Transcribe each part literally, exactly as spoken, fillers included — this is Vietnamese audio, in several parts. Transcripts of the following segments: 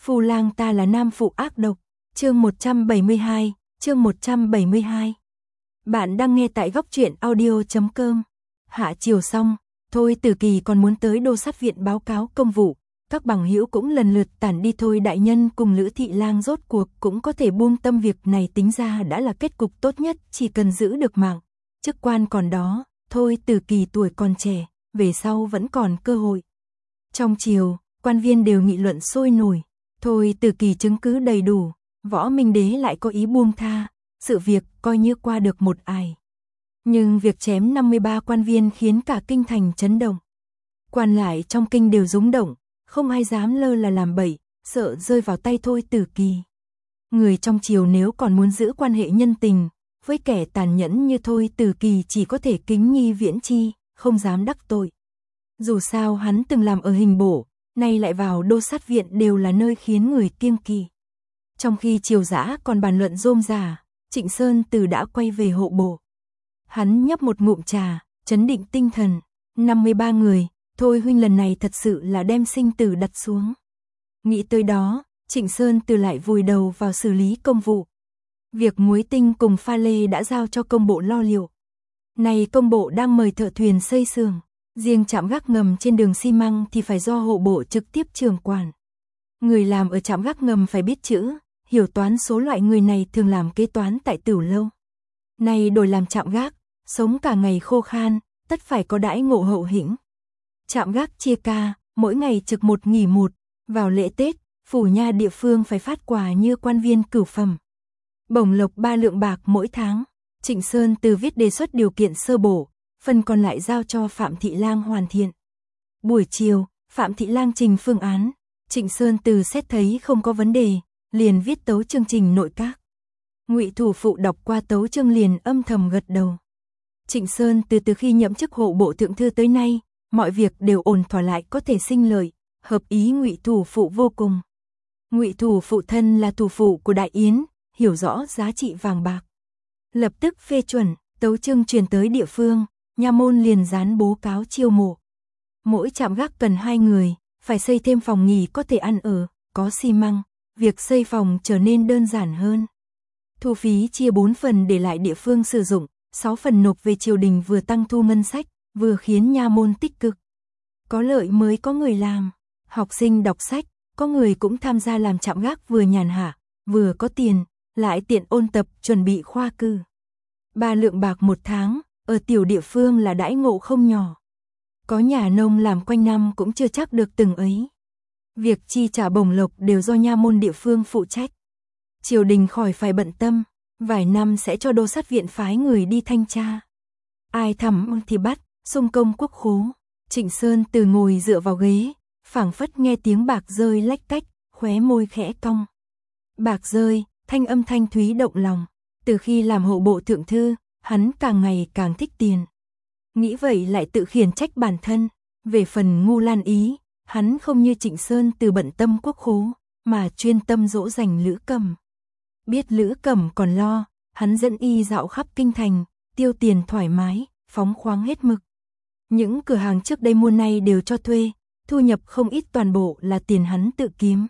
Phu lang ta là nam phụ ác độc. Chương một trăm bảy mươi hai, chương một trăm bảy mươi hai. Bạn đang nghe tại góc truyện audio chấm com. Hạ chiều xong, Thôi Tử Kỳ còn muốn tới đô sát viện báo cáo công vụ, các bằng hữu cũng lần lượt tản đi. Thôi đại nhân cùng Lữ thị lang rốt cuộc cũng có thể buông tâm, việc này tính ra đã là kết cục tốt nhất, chỉ cần giữ được mạng, chức quan còn đó. Thôi Tử Kỳ tuổi còn trẻ, về sau vẫn còn cơ hội. Trong triều, quan viên đều nghị luận sôi nổi. Thôi Tử Kỳ chứng cứ đầy đủ, Võ Minh Đế lại có ý buông tha, sự việc coi như qua được một ải. Nhưng việc chém năm mươi ba quan viên khiến cả kinh thành chấn động. Quan lại trong kinh đều rúng động, không ai dám lơ là làm bậy, sợ rơi vào tay Thôi Tử Kỳ. Người trong triều nếu còn muốn giữ quan hệ nhân tình với kẻ tàn nhẫn như Thôi Tử Kỳ chỉ có thể kính nhi viễn chi, không dám đắc tội. Dù sao hắn từng làm ở hình bổ, nay lại vào đô sát viện, đều là nơi khiến người kiêng kỵ. Trong khi triều dã còn bàn luận rôm rả, Trịnh Sơn Từ đã quay về hộ bộ. Hắn nhấp một ngụm trà, trấn định tinh thần. năm mươi ba người, Thôi huynh lần này thật sự là đem sinh tử đặt xuống. Nghĩ tới đó, Trịnh Sơn Từ lại vùi đầu vào xử lý công vụ. Việc muối tinh cùng pha lê đã giao cho công bộ lo liệu. Này công bộ đang mời thợ thuyền xây xưởng, riêng trạm gác ngầm trên đường xi măng thì phải do hộ bộ trực tiếp trưởng quản. Người làm ở trạm gác ngầm phải biết chữ, hiểu toán số, loại người này thường làm kế toán tại Tửu Lâu. Này đổi làm trạm gác, sống cả ngày khô khan, tất phải có đãi ngộ hậu hĩnh. Trạm gác chia ca, mỗi ngày trực một nghỉ một, vào lễ Tết, phủ nha địa phương phải phát quà như quan viên cửu phẩm. Bổng lộc ba lượng bạc mỗi tháng. Trịnh Sơn Từ viết đề xuất điều kiện sơ bổ, phần còn lại giao cho Phạm Thị Lang hoàn thiện. Buổi chiều, Phạm Thị Lang trình phương án, Trịnh Sơn Từ xét thấy không có vấn đề, liền viết tấu chương trình nội các. Ngụy thủ phụ đọc qua tấu chương liền âm thầm gật đầu. Trịnh Sơn Từ từ khi nhậm chức hộ bộ thượng thư tới nay, mọi việc đều ổn thỏa lại có thể sinh lợi, hợp ý Ngụy thủ phụ vô cùng. Ngụy thủ phụ thân là thủ phụ của Đại Yến, hiểu rõ giá trị vàng bạc. Lập tức phê chuẩn, tấu chương truyền tới địa phương, nha môn liền dán bố cáo chiêu mộ. Mỗi trạm gác cần hai người, phải xây thêm phòng nghỉ có thể ăn ở, có xi măng, việc xây phòng trở nên đơn giản hơn. Thu phí chia bốn phần để lại địa phương sử dụng, sáu phần nộp về triều đình, vừa tăng thu ngân sách, vừa khiến nha môn tích cực. Có lợi mới có người làm, học sinh đọc sách, có người cũng tham gia làm trạm gác, vừa nhàn hạ, vừa có tiền, lại tiện ôn tập, chuẩn bị khoa cử. Ba lượng bạc một tháng, ở tiểu địa phương là đãi ngộ không nhỏ. Có nhà nông làm quanh năm cũng chưa chắc được từng ấy. Việc chi trả bổng lộc đều do nha môn địa phương phụ trách. Triều đình khỏi phải bận tâm, vài năm sẽ cho đô sát viện phái người đi thanh tra. Ai thầm thì bắt, xung công quốc khố. Trịnh Sơn Từ ngồi dựa vào ghế, phảng phất nghe tiếng bạc rơi lách cách, khóe môi khẽ cong. Bạc rơi, thanh âm thanh thúy động lòng. Từ khi làm hộ bộ thượng thư, hắn càng ngày càng thích tiền. Nghĩ vậy lại tự khiển trách bản thân. Về phần Ngu Lan Ý, hắn không như Trịnh Sơn Từ bận tâm quốc khố, mà chuyên tâm dỗ dành Lữ Cẩm. Biết Lữ Cẩm còn lo, hắn dẫn y dạo khắp kinh thành, tiêu tiền thoải mái, phóng khoáng hết mực. Những cửa hàng trước đây mua nay đều cho thuê, thu nhập không ít, toàn bộ là tiền hắn tự kiếm.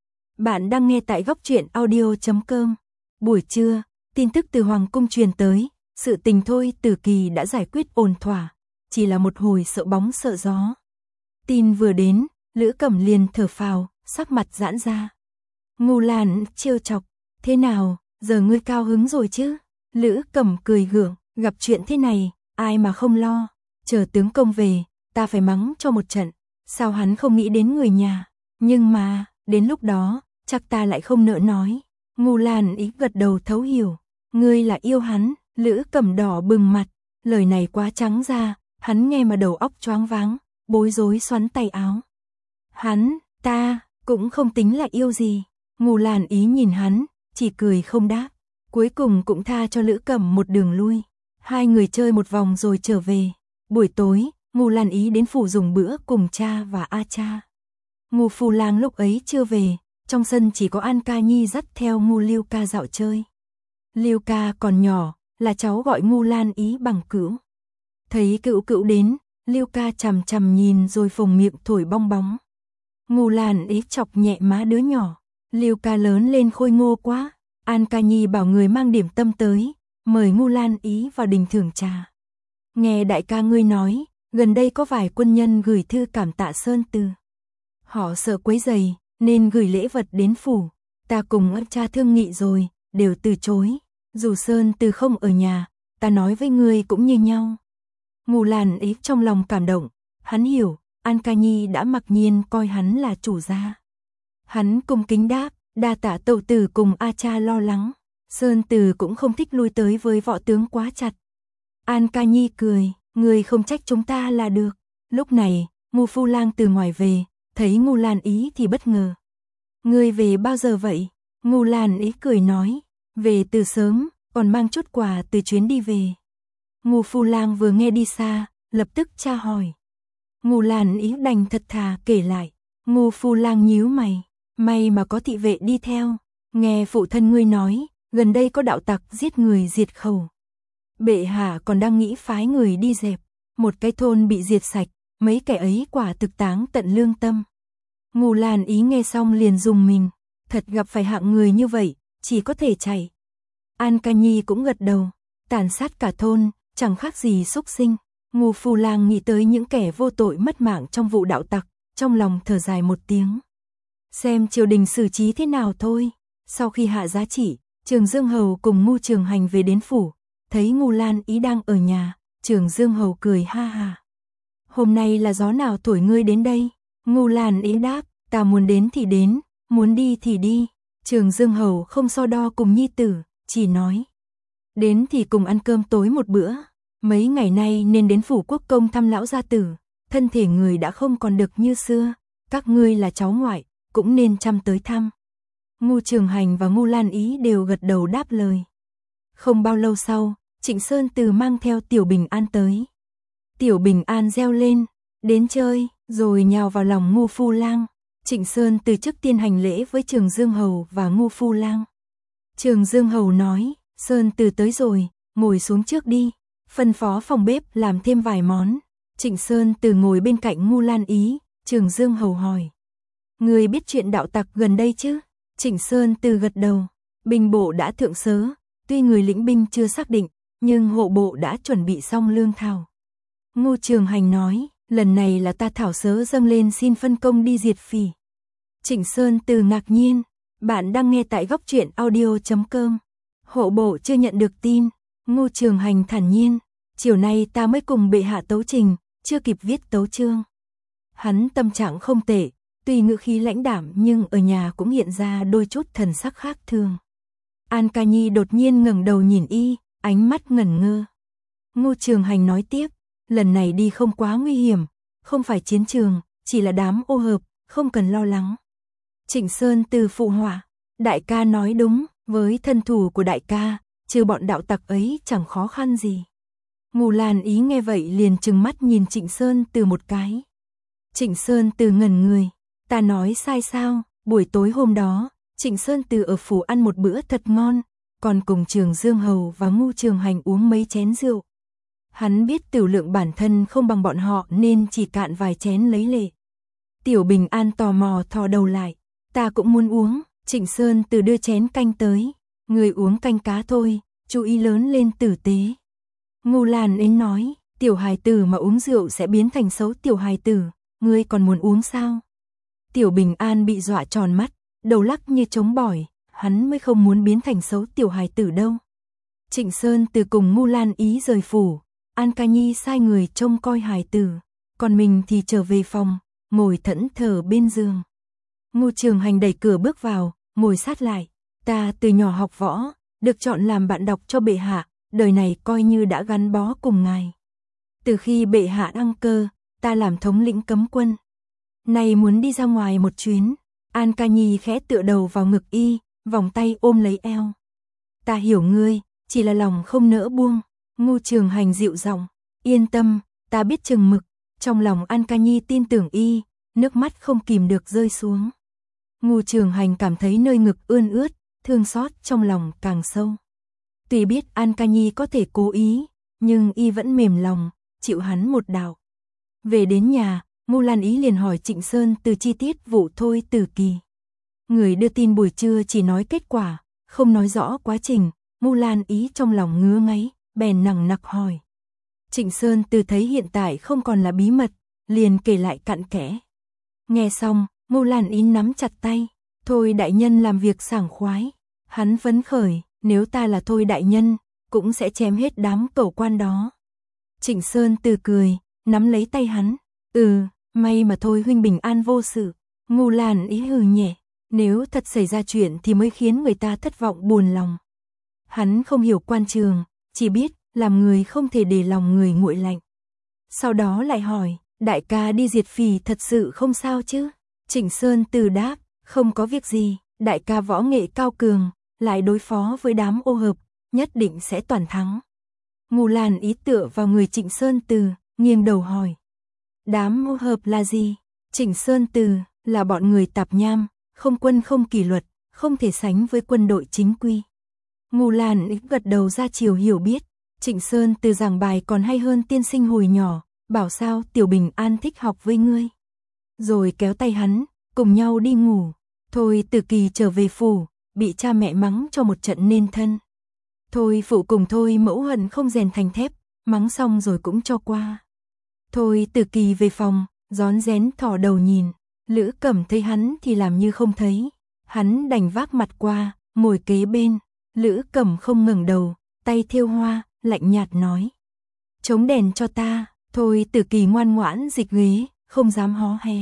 Bạn đang nghe tại góc truyện audio chấm com. Buổi trưa, tin tức từ Hoàng cung truyền tới, sự tình Thôi Tử Kỳ đã giải quyết ổn thỏa, chỉ là một hồi sợ bóng sợ gió. Tin vừa đến, Lữ Cẩm liền thở phào, sắc mặt giãn ra. Ngu Lan trêu chọc, thế nào, giờ ngươi cao hứng rồi chứ? Lữ Cẩm cười gượng, gặp chuyện thế này, ai mà không lo, chờ tướng công về, ta phải mắng cho một trận, sao hắn không nghĩ đến người nhà, nhưng mà, đến lúc đó, chắc ta lại không nỡ nói. Ngu Lan Ý gật đầu thấu hiểu, ngươi là yêu hắn. Lữ Cẩm đỏ bừng mặt, lời này quá trắng ra, hắn nghe mà đầu óc choáng váng, bối rối xoắn tay áo. Hắn, ta, cũng không tính là yêu gì. Ngu Lan Ý nhìn hắn, chỉ cười không đáp, cuối cùng cũng tha cho Lữ Cẩm một đường lui. Hai người chơi một vòng rồi trở về. Buổi tối, Ngu Lan Ý đến phủ dùng bữa cùng cha và A Cha. Ngu Phu Lang lúc ấy chưa về, trong sân chỉ có An Ca Nhi dắt theo Ngu Lưu Ca dạo chơi. Lưu Ca còn nhỏ, là cháu gọi Ngu Lan Ý bằng Cữu. Thấy Cữu Cữu đến, Lưu Ca chằm chằm nhìn rồi phồng miệng thổi bong bóng. Ngu Lan Ý chọc nhẹ má đứa nhỏ, Lưu ca lớn lên khôi ngô quá. An Ca Nhi bảo người mang điểm tâm tới, mời Ngô Lan Ý vào đình thưởng trà. Nghe đại ca ngươi nói, gần đây có vài quân nhân gửi thư cảm tạ Sơn Từ. Họ sợ quấy rầy, nên gửi lễ vật đến phủ. Ta cùng ấp cha thương nghị rồi, đều từ chối. Dù Sơn Từ không ở nhà, ta nói với ngươi cũng như nhau. Ngô Lan Ý trong lòng cảm động, hắn hiểu, An Ca Nhi đã mặc nhiên coi hắn là chủ gia. Hắn cung kính đáp, đa tạ tẩu tử cùng A cha lo lắng. Sơn Từ cũng không thích lui tới với võ tướng quá chặt. An Ca Nhi cười, người không trách chúng ta là được. Lúc này, Ngô Phu Lang từ ngoài về, thấy Ngô Lan Ý thì bất ngờ. Người về bao giờ vậy? Ngô Lan Ý cười nói, về từ sớm, còn mang chút quà từ chuyến đi về. Ngô Phu Lang vừa nghe đi xa, lập tức tra hỏi. Ngô Lan Ý đành thật thà kể lại. Ngô Phu Lang nhíu mày, may mà có thị vệ đi theo. Nghe phụ thân ngươi nói, gần đây có đạo tặc giết người diệt khẩu. Bệ hạ còn đang nghĩ phái người đi dẹp, một cái thôn bị diệt sạch, mấy kẻ ấy quả thực táng tận lương tâm. Ngô Lan Ý nghe xong liền rùng mình, thật gặp phải hạng người như vậy, chỉ có thể chạy. An Ca Nhi cũng gật đầu, tàn sát cả thôn, chẳng khác gì súc sinh. Ngô Phu Lang nghĩ tới những kẻ vô tội mất mạng trong vụ đạo tặc, trong lòng thở dài một tiếng. Xem triều đình xử trí thế nào thôi. Sau khi hạ giá trị, Trường Dương Hầu cùng Ngô Trường Hành về đến phủ, thấy Ngô Lan Ý đang ở nhà, Trường Dương Hầu cười ha ha. Hôm nay là gió nào thổi ngươi đến đây? Ngô Lan Ý đáp, ta muốn đến thì đến, muốn đi thì đi. Trường Dương Hầu không so đo cùng nhi tử, chỉ nói. Đến thì cùng ăn cơm tối một bữa, mấy ngày nay nên đến phủ quốc công thăm lão gia tử, thân thể người đã không còn được như xưa, các ngươi là cháu ngoại, cũng nên chăm tới thăm. Ngô Trường Hành và Ngô Lan Ý đều gật đầu đáp lời. Không bao lâu sau, Trịnh Sơn Từ mang theo Tiểu Bình An tới. Tiểu Bình An reo lên, đến chơi, rồi nhào vào lòng Ngô Phu Lang. Trịnh Sơn Từ trước tiên hành lễ với Trường Dương Hầu và Ngô Phu Lang. Trường Dương Hầu nói, Sơn Từ tới rồi, ngồi xuống trước đi, phân phó phòng bếp làm thêm vài món. Trịnh Sơn Từ ngồi bên cạnh Ngô Lan Ý, Trường Dương Hầu hỏi. Người biết chuyện đạo tặc gần đây chứ? Trịnh Sơn Từ gật đầu, binh bộ đã thượng sớ, tuy người lĩnh binh chưa xác định, nhưng hộ bộ đã chuẩn bị xong lương thảo. Ngô Trường Hành nói, lần này là ta thảo sớ dâng lên xin phân công đi diệt phỉ. Trịnh Sơn Từ ngạc nhiên, bạn đang nghe tại góc truyện audio chấm com. Hộ bộ chưa nhận được tin. Ngô Trường Hành thản nhiên, chiều nay ta mới cùng bệ hạ tấu trình, chưa kịp viết tấu chương. Hắn tâm trạng không tệ, tuy ngữ khí lãnh đạm nhưng ở nhà cũng hiện ra đôi chút thần sắc khác thường. An Ca Nhi đột nhiên ngẩng đầu nhìn y, ánh mắt ngẩn ngơ. Ngô Trường Hành nói tiếp, lần này đi không quá nguy hiểm, không phải chiến trường, chỉ là đám ô hợp, không cần lo lắng. Trịnh Sơn Từ phụ họa, đại ca nói đúng, với thân thủ của đại ca, trừ bọn đạo tặc ấy chẳng khó khăn gì. Ngô Lan Ý nghe vậy liền trừng mắt nhìn Trịnh Sơn Từ một cái. Trịnh Sơn Từ ngẩn người, ta nói sai sao? Buổi tối hôm đó, Trịnh Sơn Từ ở phủ ăn một bữa thật ngon, còn cùng Trường Dương Hầu và Ngô Trường Hành uống mấy chén rượu. Hắn biết tiểu lượng bản thân không bằng bọn họ nên chỉ cạn vài chén lấy lệ. Tiểu Bình An tò mò thò đầu lại, ta cũng muốn uống. Trịnh Sơn Từ đưa chén canh tới, người uống canh cá thôi, chú ý lớn lên tử tế. Ngô Lan Ý nói, tiểu hài tử mà uống rượu sẽ biến thành xấu tiểu hài tử, ngươi còn muốn uống sao? Tiểu Bình An bị dọa tròn mắt, đầu lắc như trống bỏi, hắn mới không muốn biến thành xấu tiểu hài tử đâu. Trịnh Sơn Từ cùng Ngô Lan Ý rời phủ, An Ca Nhi sai người trông coi hài tử, còn mình thì trở về phòng, ngồi thẫn thờ bên giường. Ngô Trường Hành đẩy cửa bước vào, ngồi sát lại, ta từ nhỏ học võ, được chọn làm bạn đọc cho bệ hạ, đời này coi như đã gắn bó cùng ngài. Từ khi bệ hạ đăng cơ, ta làm thống lĩnh cấm quân. Nay muốn đi ra ngoài một chuyến. An Ca Nhi khẽ tựa đầu vào ngực y, vòng tay ôm lấy eo. Ta hiểu ngươi, chỉ là lòng không nỡ buông. Ngô Trường Hành dịu giọng, yên tâm, ta biết chừng mực. Trong lòng An Ca Nhi tin tưởng y, nước mắt không kìm được rơi xuống. Ngô Trường Hành cảm thấy nơi ngực ươn ướt, thương xót trong lòng càng sâu. Tuy biết An Ca Nhi có thể cố ý, nhưng y vẫn mềm lòng, chịu hắn một đạo. Về đến nhà, Ngô Lan Ý liền hỏi Trịnh Sơn Từ chi tiết vụ Thôi Tử Kỳ. Người đưa tin buổi trưa chỉ nói kết quả, không nói rõ quá trình. Ngô Lan Ý trong lòng ngứa ngáy, bèn nằng nặc hỏi. Trịnh Sơn Từ thấy hiện tại không còn là bí mật, liền kể lại cặn kẽ. Nghe xong, Ngô Lan Ý nắm chặt tay. Thôi đại nhân làm việc sảng khoái. Hắn phấn khởi, nếu ta là Thôi đại nhân, cũng sẽ chém hết đám cẩu quan đó. Trịnh Sơn Từ cười, nắm lấy tay hắn. Ừ, may mà Thôi huynh bình an vô sự. Ngô Lan Ý hừ nhẹ. Nếu thật xảy ra chuyện thì mới khiến người ta thất vọng buồn lòng. Hắn không hiểu quan trường, chỉ biết làm người không thể để lòng người nguội lạnh. Sau đó lại hỏi, đại ca đi diệt phỉ thật sự không sao chứ? Trịnh Sơn Từ đáp, không có việc gì, đại ca võ nghệ cao cường, lại đối phó với đám ô hợp, nhất định sẽ toàn thắng. Ngô Lan Ý tựa vào người Trịnh Sơn Từ, nghiêng đầu hỏi. Đám ô hợp là gì? Trịnh Sơn Từ là bọn người tạp nham, không quân không kỷ luật, không thể sánh với quân đội chính quy. Ngô Lan Ý gật đầu ra chiều hiểu biết. Trịnh Sơn Từ giảng bài còn hay hơn tiên sinh hồi nhỏ, bảo sao Tiểu Bình An thích học với ngươi. Rồi kéo tay hắn, cùng nhau đi ngủ. Thôi Từ Kỳ trở về phủ, bị cha mẹ mắng cho một trận nên thân. Thôi phụ cùng Thôi mẫu hận không rèn thành thép, mắng xong rồi cũng cho qua. Thôi Từ Kỳ về phòng, rón rén thò đầu nhìn. Lữ Cẩm thấy hắn thì làm như không thấy. Hắn đành vác mặt qua, ngồi kế bên. Lữ Cẩm không ngẩng đầu, tay thêu hoa, lạnh nhạt nói. Chống đèn cho ta. Thôi Từ Kỳ ngoan ngoãn dịch ghế, không dám hó hé.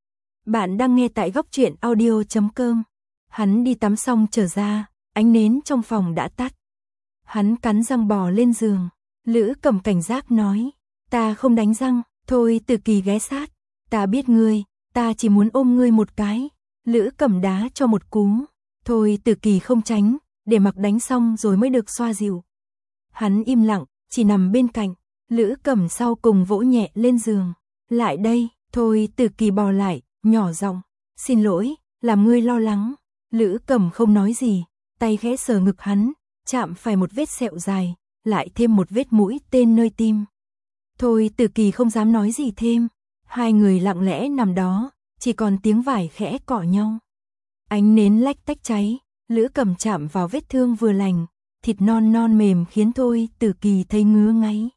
Bạn đang nghe tại góc truyện audio chấm com. Hắn đi tắm xong trở ra, ánh nến trong phòng đã tắt. Hắn cắn răng bò lên giường. Lữ Cẩm cảnh giác nói. Ta không đánh răng. Thôi Từ Kỳ ghé sát. Ta biết ngươi, ta chỉ muốn ôm ngươi một cái. Lữ Cẩm đá cho một cú. Thôi Từ Kỳ không tránh, để mặc đánh xong rồi mới được xoa dịu. Hắn im lặng, chỉ nằm bên cạnh. Lữ Cẩm sau cùng vỗ nhẹ lên giường. Lại đây. Thôi Từ Kỳ bò lại, nhỏ giọng. Xin lỗi, làm ngươi lo lắng. Lữ Cẩm không nói gì, tay khẽ sờ ngực hắn, chạm phải một vết sẹo dài, lại thêm một vết mũi tên nơi tim. Thôi Từ Kỳ không dám nói gì thêm. Hai người lặng lẽ nằm đó, chỉ còn tiếng vải khẽ cọ nhau. Ánh nến lách tách cháy, Lữ Cẩm chạm vào vết thương vừa lành, thịt non non mềm khiến Thôi Từ Kỳ thấy ngứa ngáy.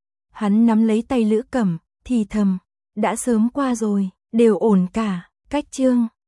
Hắn nắm lấy tay Lữ Cẩm, thì thầm, đã sớm qua rồi, đều ổn cả. Cách chương